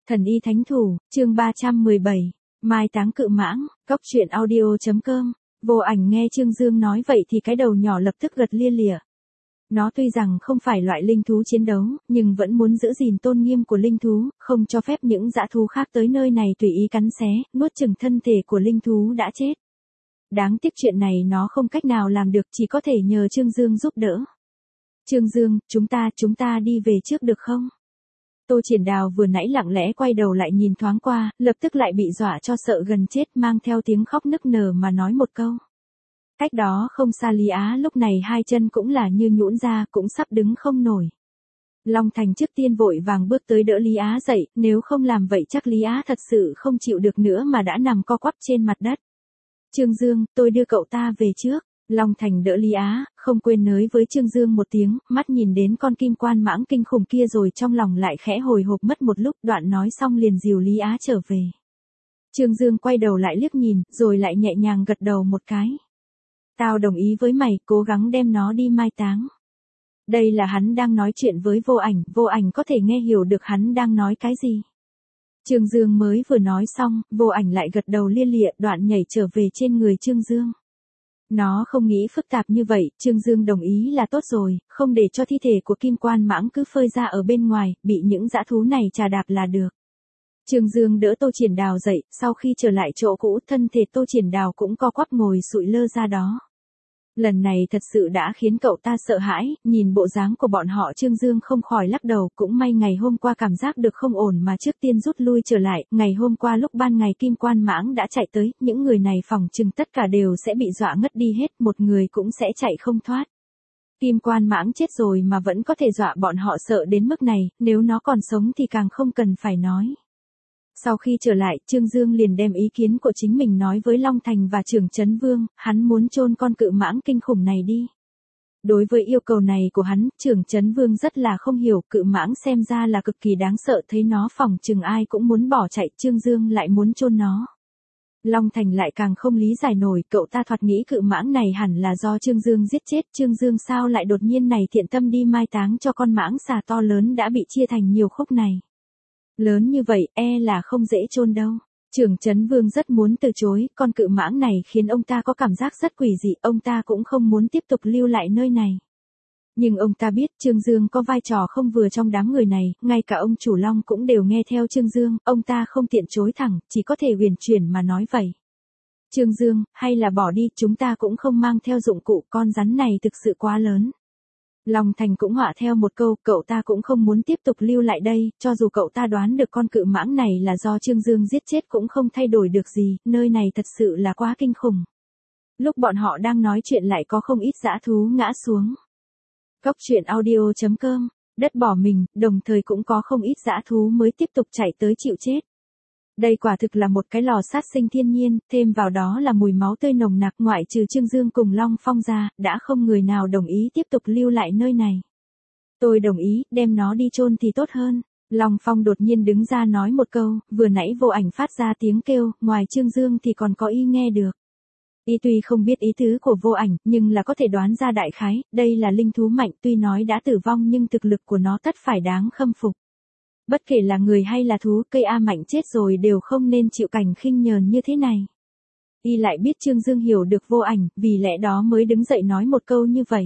Thần y thánh thủ, chương 317, mai táng cự mãng, góc truyện audio.com. Vô Ảnh nghe Trương Dương nói vậy thì cái đầu nhỏ lập tức gật lia lịa. Nó tuy rằng không phải loại linh thú chiến đấu, nhưng vẫn muốn giữ gìn tôn nghiêm của linh thú, không cho phép những dã thú khác tới nơi này tùy ý cắn xé, nuốt chửng thân thể của linh thú đã chết. Đáng tiếc chuyện này nó không cách nào làm được, chỉ có thể nhờ Trương Dương giúp đỡ. Trương Dương, chúng ta đi về trước được không? Tô Triển Đào vừa nãy lặng lẽ quay đầu lại nhìn thoáng qua, lập tức lại bị dọa cho sợ gần chết, mang theo tiếng khóc nức nở mà nói một câu. Cách đó không xa Lý Á lúc này hai chân cũng là như nhũn ra, cũng sắp đứng không nổi. Long Thành trước tiên vội vàng bước tới đỡ Lý Á dậy, nếu không làm vậy chắc Lý Á thật sự không chịu được nữa mà đã nằm co quắp trên mặt đất. Trương Dương, tôi đưa cậu ta về trước. Long Thành đỡ Lý Á, không quên nới với Trương Dương một tiếng, mắt nhìn đến con kim quan mãng kinh khủng kia rồi trong lòng lại khẽ hồi hộp mất một lúc, đoạn nói xong liền dìu Lý Á trở về. Trương Dương quay đầu lại liếc nhìn, rồi lại nhẹ nhàng gật đầu một cái. Tao đồng ý với mày, cố gắng đem nó đi mai táng. Đây là hắn đang nói chuyện với Vô Ảnh có thể nghe hiểu được hắn đang nói cái gì. Trương Dương mới vừa nói xong, Vô Ảnh lại gật đầu lia lịa, đoạn nhảy trở về trên người Trương Dương. Nó không nghĩ phức tạp như vậy, Trương Dương đồng ý là tốt rồi, không để cho thi thể của kim quan mãng cứ phơi ra ở bên ngoài, bị những dã thú này trà đạp là được. Trương Dương đỡ Tô Triển Đào dậy, sau khi trở lại chỗ cũ, thân thể Tô Triển Đào cũng co quắp ngồi sụi lơ ra đó. Lần này thật sự đã khiến cậu ta sợ hãi, nhìn bộ dáng của bọn họ Trương Dương không khỏi lắc đầu, cũng may ngày hôm qua cảm giác được không ổn mà trước tiên rút lui trở lại, ngày hôm qua lúc ban ngày kim quan mãng đã chạy tới, những người này phỏng chừng tất cả đều sẽ bị dọa ngất đi hết, một người cũng sẽ chạy không thoát. Kim quan mãng chết rồi mà vẫn có thể dọa bọn họ sợ đến mức này, nếu nó còn sống thì càng không cần phải nói. Sau khi trở lại, Trương Dương liền đem ý kiến của chính mình nói với Long Thành và Trưởng Trấn Vương, hắn muốn chôn con cự mãng kinh khủng này đi. Đối với yêu cầu này của hắn, Trưởng Trấn Vương rất là không hiểu, cự mãng xem ra là cực kỳ đáng sợ, thấy nó phỏng chừng ai cũng muốn bỏ chạy, Trương Dương lại muốn chôn nó. Long Thành lại càng không lý giải nổi, cậu ta thoạt nghĩ cự mãng này hẳn là do Trương Dương giết chết, Trương Dương sao lại đột nhiên này thiện tâm đi mai táng cho con mãng xà to lớn đã bị chia thành nhiều khúc này. Lớn như vậy, là không dễ chôn đâu. Trưởng Trấn Vương rất muốn từ chối, con cự mãng này khiến ông ta có cảm giác rất quỷ dị, ông ta cũng không muốn tiếp tục lưu lại nơi này. Nhưng ông ta biết Trương Dương có vai trò không vừa trong đám người này, ngay cả ông chủ Long cũng đều nghe theo Trương Dương, ông ta không tiện chối thẳng, chỉ có thể huyền chuyển mà nói vậy. Trương Dương, hay là bỏ đi, chúng ta cũng không mang theo dụng cụ, con rắn này thực sự quá lớn. Long Thành cũng họa theo một câu, cậu ta cũng không muốn tiếp tục lưu lại đây, cho dù cậu ta đoán được con cự mãng này là do Trương Dương giết chết cũng không thay đổi được gì, nơi này thật sự là quá kinh khủng. Lúc bọn họ đang nói chuyện lại có không ít dã thú ngã xuống. Góc truyện audio.com, đất bỏ mình, đồng thời cũng có không ít dã thú mới tiếp tục chạy tới chịu chết. Đây quả thực là một cái lò sát sinh thiên nhiên, thêm vào đó là mùi máu tươi nồng nặc, ngoại trừ Trương Dương cùng Long Phong ra, đã không người nào đồng ý tiếp tục lưu lại nơi này. Tôi đồng ý, đem nó đi chôn thì tốt hơn. Long Phong đột nhiên đứng ra nói một câu, vừa nãy Vô Ảnh phát ra tiếng kêu, ngoài Trương Dương thì còn có y nghe được. Y tuy không biết ý tứ của Vô Ảnh, nhưng là có thể đoán ra đại khái, đây là linh thú mạnh, tuy nói đã tử vong nhưng thực lực của nó tất phải đáng khâm phục. Bất kể là người hay là thú, cây A mạnh chết rồi đều không nên chịu cảnh khinh nhờn như thế này. Y lại biết Trương Dương hiểu được Vô Ảnh, vì lẽ đó mới đứng dậy nói một câu như vậy.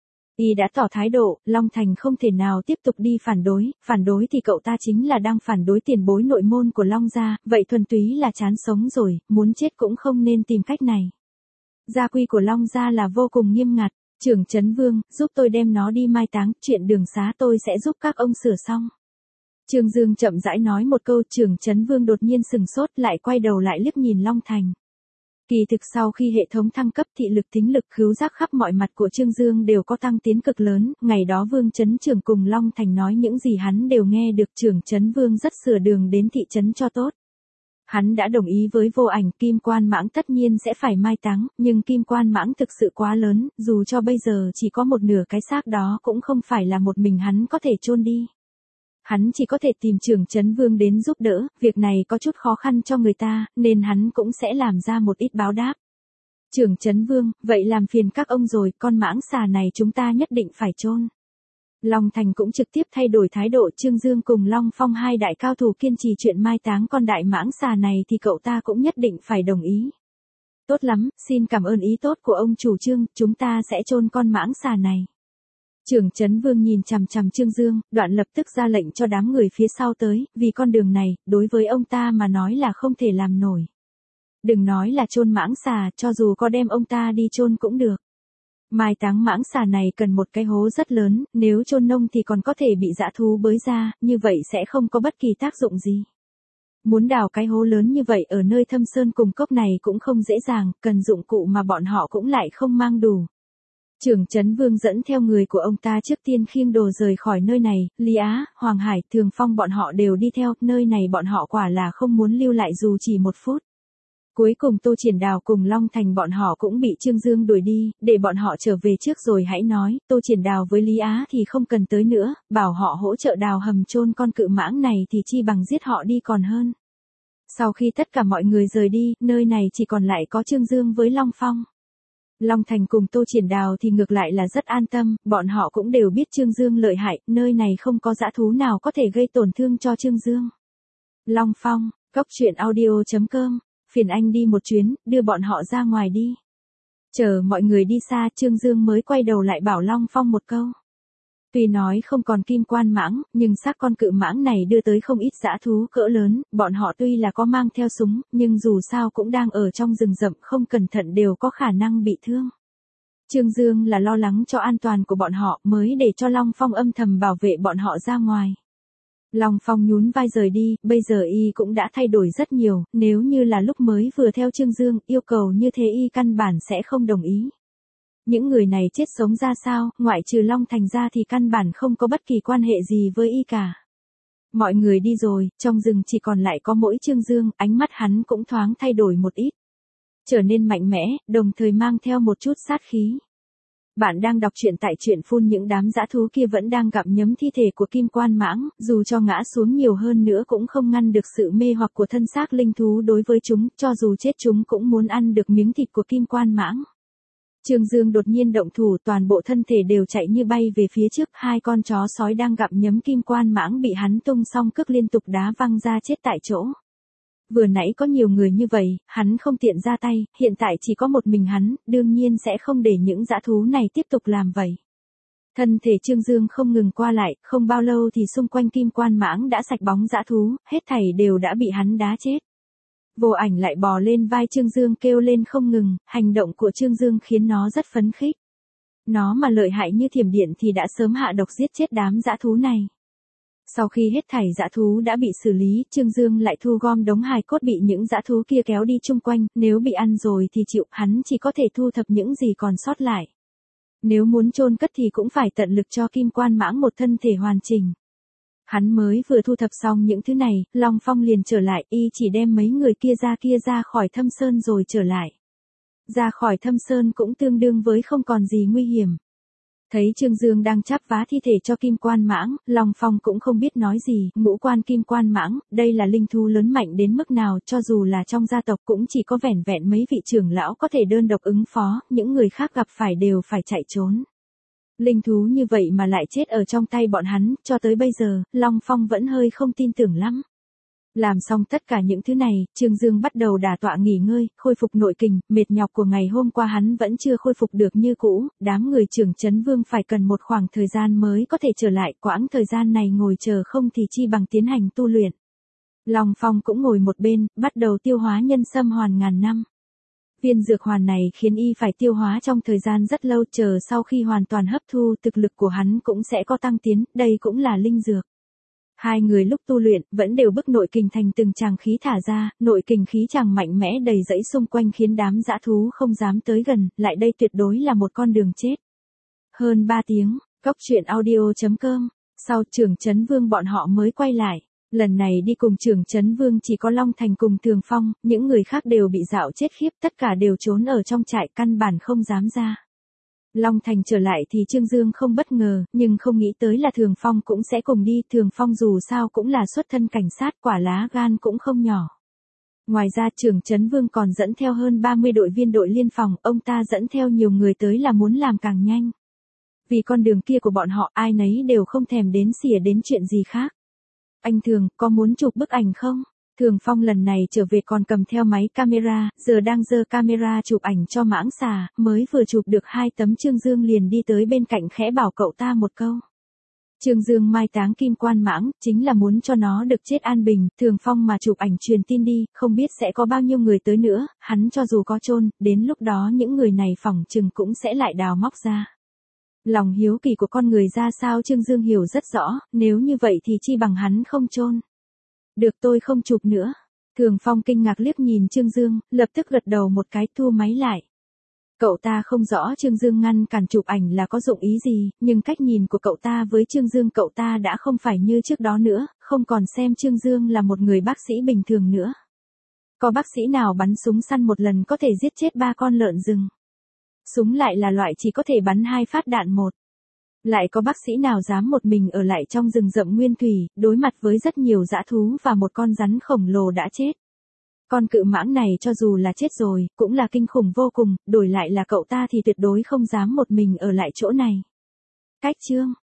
Y đã tỏ thái độ, Long Thành không thể nào tiếp tục đi phản đối thì cậu ta chính là đang phản đối tiền bối nội môn của Long gia, vậy thuần túy là chán sống rồi, muốn chết cũng không nên tìm cách này. Gia quy của Long gia là vô cùng nghiêm ngặt, Trưởng Trấn Vương, giúp tôi đem nó đi mai táng, chuyện đường xá tôi sẽ giúp các ông sửa xong. Trương Dương chậm rãi nói một câu, Trưởng Trấn Vương đột nhiên sừng sốt lại quay đầu lại liếc nhìn Long Thành. Kỳ thực sau khi hệ thống thăng cấp thị lực thính lực khứu giác khắp mọi mặt của Trương Dương đều có tăng tiến cực lớn, ngày đó Vương Trấn Trưởng cùng Long Thành nói những gì hắn đều nghe được, Trưởng Trấn Vương rất sửa đường đến thị trấn cho tốt. Hắn đã đồng ý với Vô Ảnh, kim quan mãng tất nhiên sẽ phải mai táng, nhưng kim quan mãng thực sự quá lớn, dù cho bây giờ chỉ có một nửa cái xác đó cũng không phải là một mình hắn có thể chôn đi. Hắn chỉ có thể tìm Trưởng Trấn Vương đến giúp đỡ, việc này có chút khó khăn cho người ta, nên hắn cũng sẽ làm ra một ít báo đáp. Trưởng Trấn Vương, vậy làm phiền các ông rồi, con mãng xà này chúng ta nhất định phải chôn. Long Thành cũng trực tiếp thay đổi thái độ. Trương Dương cùng Long Phong hai đại cao thủ kiên trì chuyện mai táng con đại mãng xà này thì cậu ta cũng nhất định phải đồng ý. Tốt lắm, xin cảm ơn ý tốt của ông chủ Trương, chúng ta sẽ chôn con mãng xà này. Trưởng Trấn Vương nhìn chằm chằm Trương Dương, đoạn lập tức ra lệnh cho đám người phía sau tới, vì con đường này, đối với ông ta mà nói là không thể làm nổi. Đừng nói là chôn mãng xà, cho dù có đem ông ta đi chôn cũng được. Mai táng mãng xà này cần một cái hố rất lớn, nếu chôn nông thì còn có thể bị dã thú bới ra, như vậy sẽ không có bất kỳ tác dụng gì. Muốn đào cái hố lớn như vậy ở nơi thâm sơn cùng cốc này cũng không dễ dàng, cần dụng cụ mà bọn họ cũng lại không mang đủ. Trưởng Trấn Vương dẫn theo người của ông ta trước tiên khiêng đồ rời khỏi nơi này, Lý Á, Hoàng Hải, Thường Phong bọn họ đều đi theo, nơi này bọn họ quả là không muốn lưu lại dù chỉ một phút. Cuối cùng Tô Triển Đào cùng Long Thành bọn họ cũng bị Trương Dương đuổi đi, để bọn họ trở về trước rồi hãy nói, Tô Triển Đào với Lý Á thì không cần tới nữa, bảo họ hỗ trợ đào hầm chôn con cự mãng này thì chi bằng giết họ đi còn hơn. Sau khi tất cả mọi người rời đi, nơi này chỉ còn lại có Trương Dương với Long Phong. Long Thành cùng Tô Triển Đào thì ngược lại là rất an tâm, bọn họ cũng đều biết Trương Dương lợi hại, nơi này không có dã thú nào có thể gây tổn thương cho Trương Dương. Long Phong, coctruyện.audio.com, phiền anh đi một chuyến, đưa bọn họ ra ngoài đi. Chờ mọi người đi xa, Trương Dương mới quay đầu lại bảo Long Phong một câu. Tuy nói không còn kim quan mãng, nhưng xác con cự mãng này đưa tới không ít dã thú cỡ lớn, bọn họ tuy là có mang theo súng, nhưng dù sao cũng đang ở trong rừng rậm, không cẩn thận đều có khả năng bị thương. Trương Dương là lo lắng cho an toàn của bọn họ mới để cho Long Phong âm thầm bảo vệ bọn họ ra ngoài. Long Phong nhún vai rời đi, bây giờ y cũng đã thay đổi rất nhiều, nếu như là lúc mới vừa theo Trương Dương, yêu cầu như thế y căn bản sẽ không đồng ý. Những người này chết sống ra sao, ngoại trừ Long Thành ra thì căn bản không có bất kỳ quan hệ gì với y cả. Mọi người đi rồi, trong rừng chỉ còn lại có mỗi Trương Dương, ánh mắt hắn cũng thoáng thay đổi một ít. Trở nên mạnh mẽ, đồng thời mang theo một chút sát khí. Bạn đang đọc truyện tại truyện phun, những đám dã thú kia vẫn đang gặm nhấm thi thể của kim quan mãng, dù cho ngã xuống nhiều hơn nữa cũng không ngăn được sự mê hoặc của thân xác linh thú đối với chúng, cho dù chết chúng cũng muốn ăn được miếng thịt của kim quan mãng. Trương Dương đột nhiên động thủ, toàn bộ thân thể đều chạy như bay về phía trước, hai con chó sói đang gặm nhấm kim quan mãng bị hắn tung song cước liên tục đá văng ra chết tại chỗ. Vừa nãy có nhiều người như vậy, hắn không tiện ra tay, hiện tại chỉ có một mình hắn, đương nhiên sẽ không để những dã thú này tiếp tục làm vậy. Thân thể Trương Dương không ngừng qua lại, không bao lâu thì xung quanh kim quan mãng đã sạch bóng dã thú, hết thảy đều đã bị hắn đá chết. Vô Ảnh lại bò lên vai Trương Dương kêu lên không ngừng, hành động của Trương Dương khiến nó rất phấn khích. Nó mà lợi hại như thiểm điện thì đã sớm hạ độc giết chết đám dã thú này. Sau khi hết thảy dã thú đã bị xử lý, Trương Dương lại thu gom đống hài cốt bị những dã thú kia kéo đi chung quanh, nếu bị ăn rồi thì chịu, hắn chỉ có thể thu thập những gì còn sót lại. Nếu muốn chôn cất thì cũng phải tận lực cho kim quan mãng một thân thể hoàn chỉnh. Hắn mới vừa thu thập xong những thứ này, Long Phong liền trở lại, y chỉ đem mấy người kia ra khỏi thâm sơn rồi trở lại. Ra khỏi thâm sơn cũng tương đương với không còn gì nguy hiểm. Thấy Trương Dương đang chắp vá thi thể cho kim quan mãng, Long Phong cũng không biết nói gì, ngũ quan kim quan mãng, đây là linh thú lớn mạnh đến mức nào, cho dù là trong gia tộc cũng chỉ có vẻn vẹn mấy vị trưởng lão có thể đơn độc ứng phó, những người khác gặp phải đều phải chạy trốn. Linh thú như vậy mà lại chết ở trong tay bọn hắn, cho tới bây giờ, Long Phong vẫn hơi không tin tưởng lắm. Làm xong tất cả những thứ này, Trương Dương bắt đầu đả tọa nghỉ ngơi, khôi phục nội kình, mệt nhọc của ngày hôm qua hắn vẫn chưa khôi phục được như cũ, đám người Trưởng Trấn Vương phải cần một khoảng thời gian mới có thể trở lại, quãng thời gian này ngồi chờ không thì chi bằng tiến hành tu luyện. Long Phong cũng ngồi một bên, bắt đầu tiêu hóa nhân sâm hoàn ngàn năm. Viên dược hoàn này khiến y phải tiêu hóa trong thời gian rất lâu, chờ sau khi hoàn toàn hấp thu, thực lực của hắn cũng sẽ có tăng tiến, đây cũng là linh dược. Hai người lúc tu luyện, vẫn đều bức nội kình thành từng tràng khí thả ra, nội kình khí tràng mạnh mẽ đầy dẫy xung quanh khiến đám dã thú không dám tới gần, lại đây tuyệt đối là một con đường chết. Hơn 3 tiếng, coctruyện.audio.com, sau Trưởng Trấn Vương bọn họ mới quay lại. Lần này đi cùng Trưởng Trấn Vương chỉ có Long Thành cùng Thường Phong, những người khác đều bị dạo chết khiếp, tất cả đều trốn ở trong trại, căn bản không dám ra. Long Thành trở lại thì Trương Dương không bất ngờ, nhưng không nghĩ tới là Thường Phong cũng sẽ cùng đi, Thường Phong dù sao cũng là xuất thân cảnh sát, quả lá gan cũng không nhỏ. Ngoài ra Trưởng Trấn Vương còn dẫn theo hơn 30 đội viên đội liên phòng, ông ta dẫn theo nhiều người tới là muốn làm càng nhanh. Vì con đường kia của bọn họ ai nấy đều không thèm đến xỉa đến chuyện gì khác. Anh Thường, có muốn chụp bức ảnh không? Thường Phong lần này trở về còn cầm theo máy camera, giờ đang giơ camera chụp ảnh cho Mãng Xà, mới vừa chụp được 2 tấm Trương Dương liền đi tới bên cạnh khẽ bảo cậu ta một câu. Trương Dương mai táng Kim Quan Mãng, chính là muốn cho nó được chết an bình, Thường Phong mà chụp ảnh truyền tin đi, không biết sẽ có bao nhiêu người tới nữa, hắn cho dù có chôn, đến lúc đó những người này phỏng chừng cũng sẽ lại đào móc ra. Lòng hiếu kỳ của con người ra sao Trương Dương hiểu rất rõ, nếu như vậy thì chi bằng hắn không chôn. Được tôi không chụp nữa. Thường Phong kinh ngạc liếc nhìn Trương Dương, lập tức gật đầu một cái thu máy lại. Cậu ta không rõ Trương Dương ngăn cản chụp ảnh là có dụng ý gì, nhưng cách nhìn của cậu ta với Trương Dương cậu ta đã không phải như trước đó nữa, không còn xem Trương Dương là một người bác sĩ bình thường nữa. Có bác sĩ nào bắn súng săn một lần có thể giết chết 3 con lợn rừng? Súng lại là loại chỉ có thể bắn 2 phát đạn một. Lại có bác sĩ nào dám một mình ở lại trong rừng rậm nguyên thủy, đối mặt với rất nhiều dã thú và một con rắn khổng lồ đã chết. Con cự mãng này cho dù là chết rồi, cũng là kinh khủng vô cùng, đổi lại là cậu ta thì tuyệt đối không dám một mình ở lại chỗ này. Cách chương